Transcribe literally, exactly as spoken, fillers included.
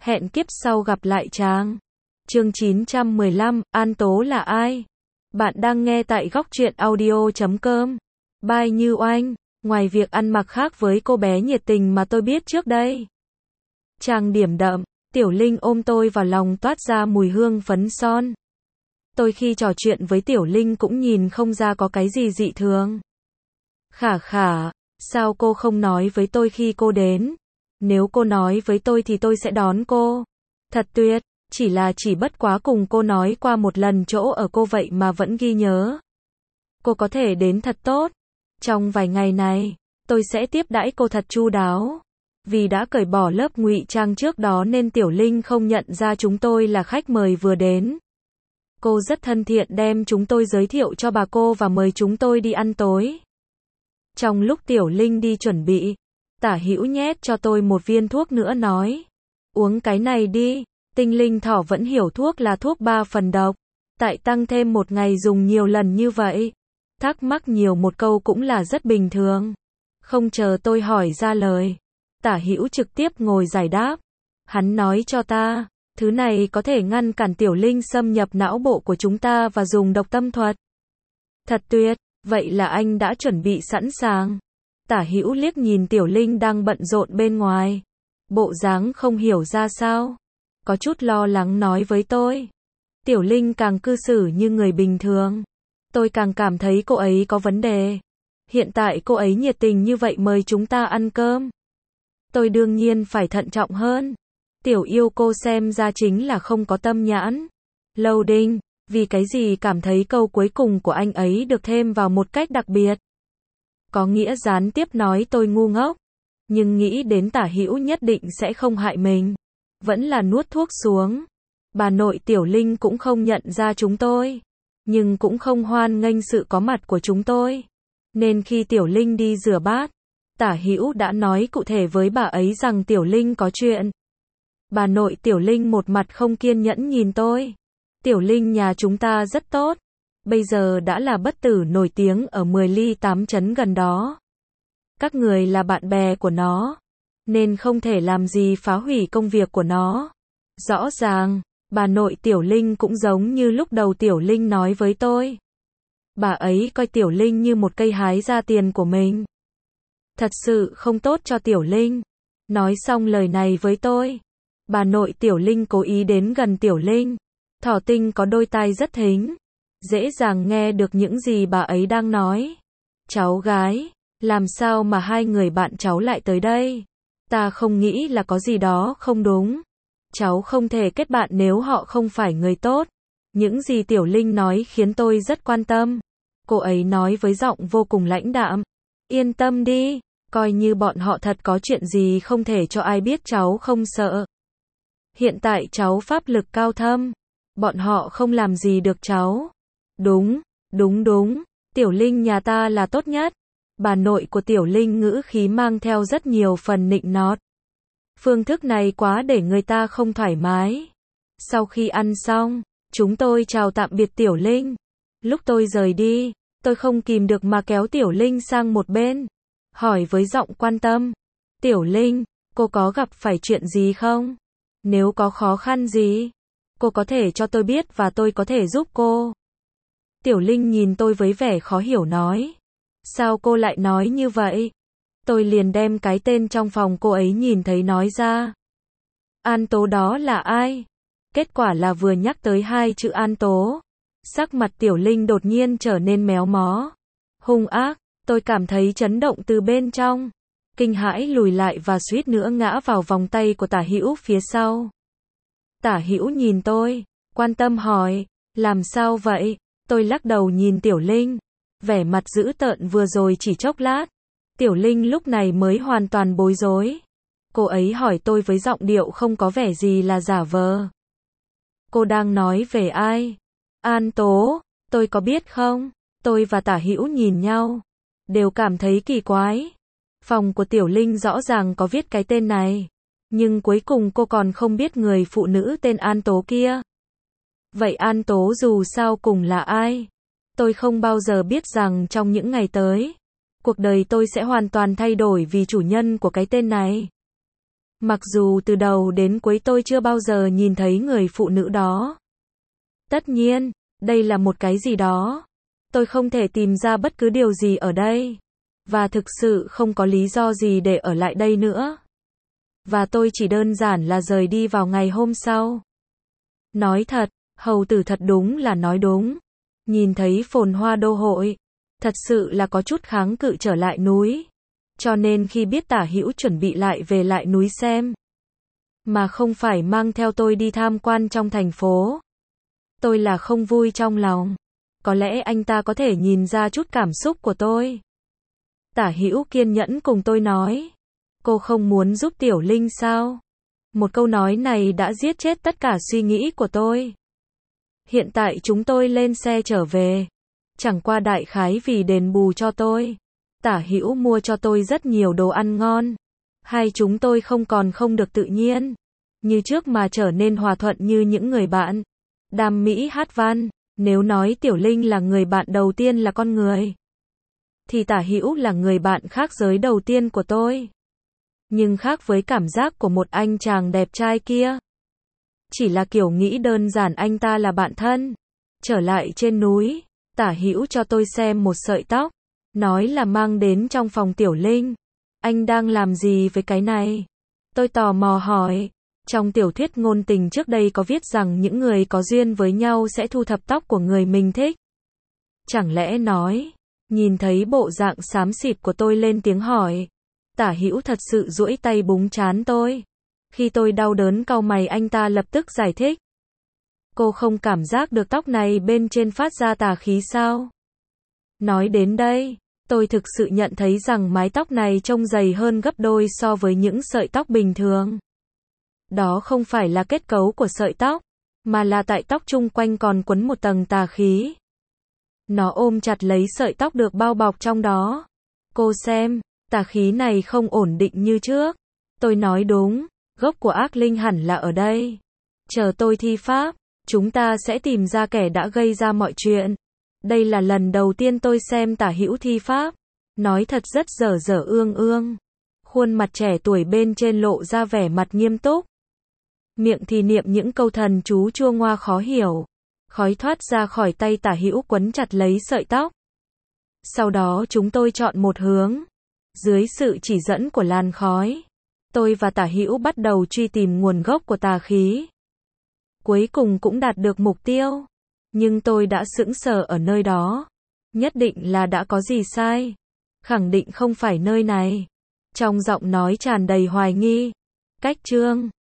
Hẹn kiếp sau gặp lại chàng. Chương chín trăm mười lăm, An Tố là ai? Bạn đang nghe tại góc truyện audio chấm com. By Như Oanh. Ngoài việc ăn mặc khác với cô bé nhiệt tình mà tôi biết trước đây. Trang điểm đậm, Tiểu Linh ôm tôi vào lòng toát ra mùi hương phấn son. Tôi khi trò chuyện với Tiểu Linh cũng nhìn không ra có cái gì dị thường. Khả khả, sao cô không nói với tôi khi cô đến? Nếu cô nói với tôi thì tôi sẽ đón cô. Thật tuyệt, chỉ là chỉ bất quá cùng cô nói qua một lần chỗ ở cô vậy mà vẫn ghi nhớ. Cô có thể đến thật tốt. Trong vài ngày này, tôi sẽ tiếp đãi cô thật chu đáo. Vì đã cởi bỏ lớp ngụy trang trước đó nên Tiểu Linh không nhận ra chúng tôi là khách mời vừa đến. Cô rất thân thiện đem chúng tôi giới thiệu cho bà cô và mời chúng tôi đi ăn tối. Trong lúc Tiểu Linh đi chuẩn bị, Tả Hữu nhét cho tôi một viên thuốc nữa nói. Uống cái này đi, Tinh Linh thỏ vẫn hiểu thuốc là thuốc ba phần độc. Tại tăng thêm một ngày dùng nhiều lần như vậy. Thắc mắc nhiều một câu cũng là rất bình thường. Không chờ tôi hỏi ra lời, Tả Hữu trực tiếp ngồi giải đáp. Hắn nói cho ta, thứ này có thể ngăn cản Tiểu Linh xâm nhập não bộ của chúng ta và dùng độc tâm thuật. Thật tuyệt, vậy là anh đã chuẩn bị sẵn sàng. Tả Hữu liếc nhìn Tiểu Linh đang bận rộn bên ngoài. Bộ dáng không hiểu ra sao. Có chút lo lắng nói với tôi. Tiểu Linh càng cư xử như người bình thường. Tôi càng cảm thấy cô ấy có vấn đề. Hiện tại cô ấy nhiệt tình như vậy mời chúng ta ăn cơm. Tôi đương nhiên phải thận trọng hơn. Tiểu yêu cô xem ra chính là không có tâm nhãn. Loading, vì cái gì cảm thấy câu cuối cùng của anh ấy được thêm vào một cách đặc biệt. Có nghĩa gián tiếp nói tôi ngu ngốc. Nhưng nghĩ đến Tả Hữu nhất định sẽ không hại mình. Vẫn là nuốt thuốc xuống. Bà nội Tiểu Linh cũng không nhận ra chúng tôi. Nhưng cũng không hoan nghênh sự có mặt của chúng tôi. Nên khi Tiểu Linh đi rửa bát, Tả Hữu đã nói cụ thể với bà ấy rằng Tiểu Linh có chuyện. Bà nội Tiểu Linh một mặt không kiên nhẫn nhìn tôi. Tiểu Linh nhà chúng ta rất tốt. Bây giờ đã là bất tử nổi tiếng ở mười ly tám trấn gần đó. Các người là bạn bè của nó. Nên không thể làm gì phá hủy công việc của nó. Rõ ràng, bà nội Tiểu Linh cũng giống như lúc đầu Tiểu Linh nói với tôi. Bà ấy coi Tiểu Linh như một cây hái ra tiền của mình. Thật sự không tốt cho Tiểu Linh. Nói xong lời này với tôi. Bà nội Tiểu Linh cố ý đến gần Tiểu Linh. Thỏ Tinh có đôi tai rất thính. Dễ dàng nghe được những gì bà ấy đang nói. Cháu gái, làm sao mà hai người bạn cháu lại tới đây? Ta không nghĩ là có gì đó không đúng. Cháu không thể kết bạn nếu họ không phải người tốt. Những gì Tiểu Linh nói khiến tôi rất quan tâm. Cô ấy nói với giọng vô cùng lãnh đạm. Yên tâm đi, coi như bọn họ thật có chuyện gì không thể cho ai biết cháu không sợ. Hiện tại cháu pháp lực cao thâm. Bọn họ không làm gì được cháu. Đúng, đúng đúng, Tiểu Linh nhà ta là tốt nhất. Bà nội của Tiểu Linh ngữ khí mang theo rất nhiều phần nịnh nọt. Phương thức này quá để người ta không thoải mái. Sau khi ăn xong, chúng tôi chào tạm biệt Tiểu Linh. Lúc tôi rời đi, tôi không kìm được mà kéo Tiểu Linh sang một bên. Hỏi với giọng quan tâm. Tiểu Linh, cô có gặp phải chuyện gì không? Nếu có khó khăn gì, cô có thể cho tôi biết và tôi có thể giúp cô. Tiểu Linh nhìn tôi với vẻ khó hiểu nói. Sao cô lại nói như vậy? Tôi liền đem cái tên trong phòng cô ấy nhìn thấy nói ra. An Tố đó là ai? Kết quả là vừa nhắc tới hai chữ An Tố. Sắc mặt Tiểu Linh đột nhiên trở nên méo mó. Hung ác, tôi cảm thấy chấn động từ bên trong. Kinh hãi lùi lại và suýt nữa ngã vào vòng tay của Tả Hữu phía sau. Tả Hữu nhìn tôi, quan tâm hỏi, làm sao vậy? Tôi lắc đầu nhìn Tiểu Linh. Vẻ mặt dữ tợn vừa rồi chỉ chốc lát. Tiểu Linh lúc này mới hoàn toàn bối rối. Cô ấy hỏi tôi với giọng điệu không có vẻ gì là giả vờ. Cô đang nói về ai? An Tố, tôi có biết không? Tôi và Tả Hữu nhìn nhau. Đều cảm thấy kỳ quái. Phòng của Tiểu Linh rõ ràng có viết cái tên này. Nhưng cuối cùng cô còn không biết người phụ nữ tên An Tố kia. Vậy An Tố dù sao cùng là ai? Tôi không bao giờ biết rằng trong những ngày tới, cuộc đời tôi sẽ hoàn toàn thay đổi vì chủ nhân của cái tên này. Mặc dù từ đầu đến cuối tôi chưa bao giờ nhìn thấy người phụ nữ đó. Tất nhiên, đây là một cái gì đó. Tôi không thể tìm ra bất cứ điều gì ở đây. Và thực sự không có lý do gì để ở lại đây nữa. Và tôi chỉ đơn giản là rời đi vào ngày hôm sau. Nói thật, hầu tử thật đúng là nói đúng. Nhìn thấy phồn hoa đô hội, thật sự là có chút kháng cự trở lại núi. Cho nên khi biết Tả Hữu chuẩn bị lại về lại núi xem, mà không phải mang theo tôi đi tham quan trong thành phố, tôi là không vui trong lòng. Có lẽ anh ta có thể nhìn ra chút cảm xúc của tôi. Tả Hữu kiên nhẫn cùng tôi nói, cô không muốn giúp Tiểu Linh sao? Một câu nói này đã giết chết tất cả suy nghĩ của tôi. Hiện tại chúng tôi lên xe trở về. Chẳng qua đại khái vì đền bù cho tôi. Tả Hữu mua cho tôi rất nhiều đồ ăn ngon. Hai chúng tôi không còn không được tự nhiên. Như trước mà trở nên hòa thuận như những người bạn. Đam mỹ hát văn. Nếu nói Tiểu Linh là người bạn đầu tiên là con người, thì Tả Hữu là người bạn khác giới đầu tiên của tôi. Nhưng khác với cảm giác của một anh chàng đẹp trai kia. Chỉ là kiểu nghĩ đơn giản anh ta là bạn thân. Trở lại trên núi, Tả Hữu cho tôi xem một sợi tóc. Nói là mang đến trong phòng Tiểu Linh. Anh đang làm gì với cái này? Tôi tò mò hỏi. Trong tiểu thuyết ngôn tình trước đây có viết rằng những người có duyên với nhau sẽ thu thập tóc của người mình thích. Chẳng lẽ nói, nhìn thấy bộ dạng xám xịt của tôi lên tiếng hỏi. Tả Hữu thật sự duỗi tay búng trán tôi. Khi tôi đau đớn cau mày anh ta lập tức giải thích. Cô không cảm giác được tóc này bên trên phát ra tà khí sao? Nói đến đây, tôi thực sự nhận thấy rằng mái tóc này trông dày hơn gấp đôi so với những sợi tóc bình thường. Đó không phải là kết cấu của sợi tóc, mà là tại tóc chung quanh còn quấn một tầng tà khí. Nó ôm chặt lấy sợi tóc được bao bọc trong đó. Cô xem, tà khí này không ổn định như trước. Tôi nói đúng, gốc của ác linh hẳn là ở đây. Chờ tôi thi pháp, chúng ta sẽ tìm ra kẻ đã gây ra mọi chuyện. Đây là lần đầu tiên tôi xem Tả Hữu thi pháp. Nói thật rất dở dở ương ương. Khuôn mặt trẻ tuổi bên trên lộ ra vẻ mặt nghiêm túc. Miệng thì niệm những câu thần chú chua ngoa khó hiểu. Khói thoát ra khỏi tay Tả Hữu quấn chặt lấy sợi tóc. Sau đó chúng tôi chọn một hướng. Dưới sự chỉ dẫn của làn khói, tôi và Tả Hữu bắt đầu truy tìm nguồn gốc của tà khí. Cuối cùng cũng đạt được mục tiêu. Nhưng tôi đã sững sờ ở nơi đó. Nhất định là đã có gì sai. Khẳng định không phải nơi này. Trong giọng nói tràn đầy hoài nghi. Cách chương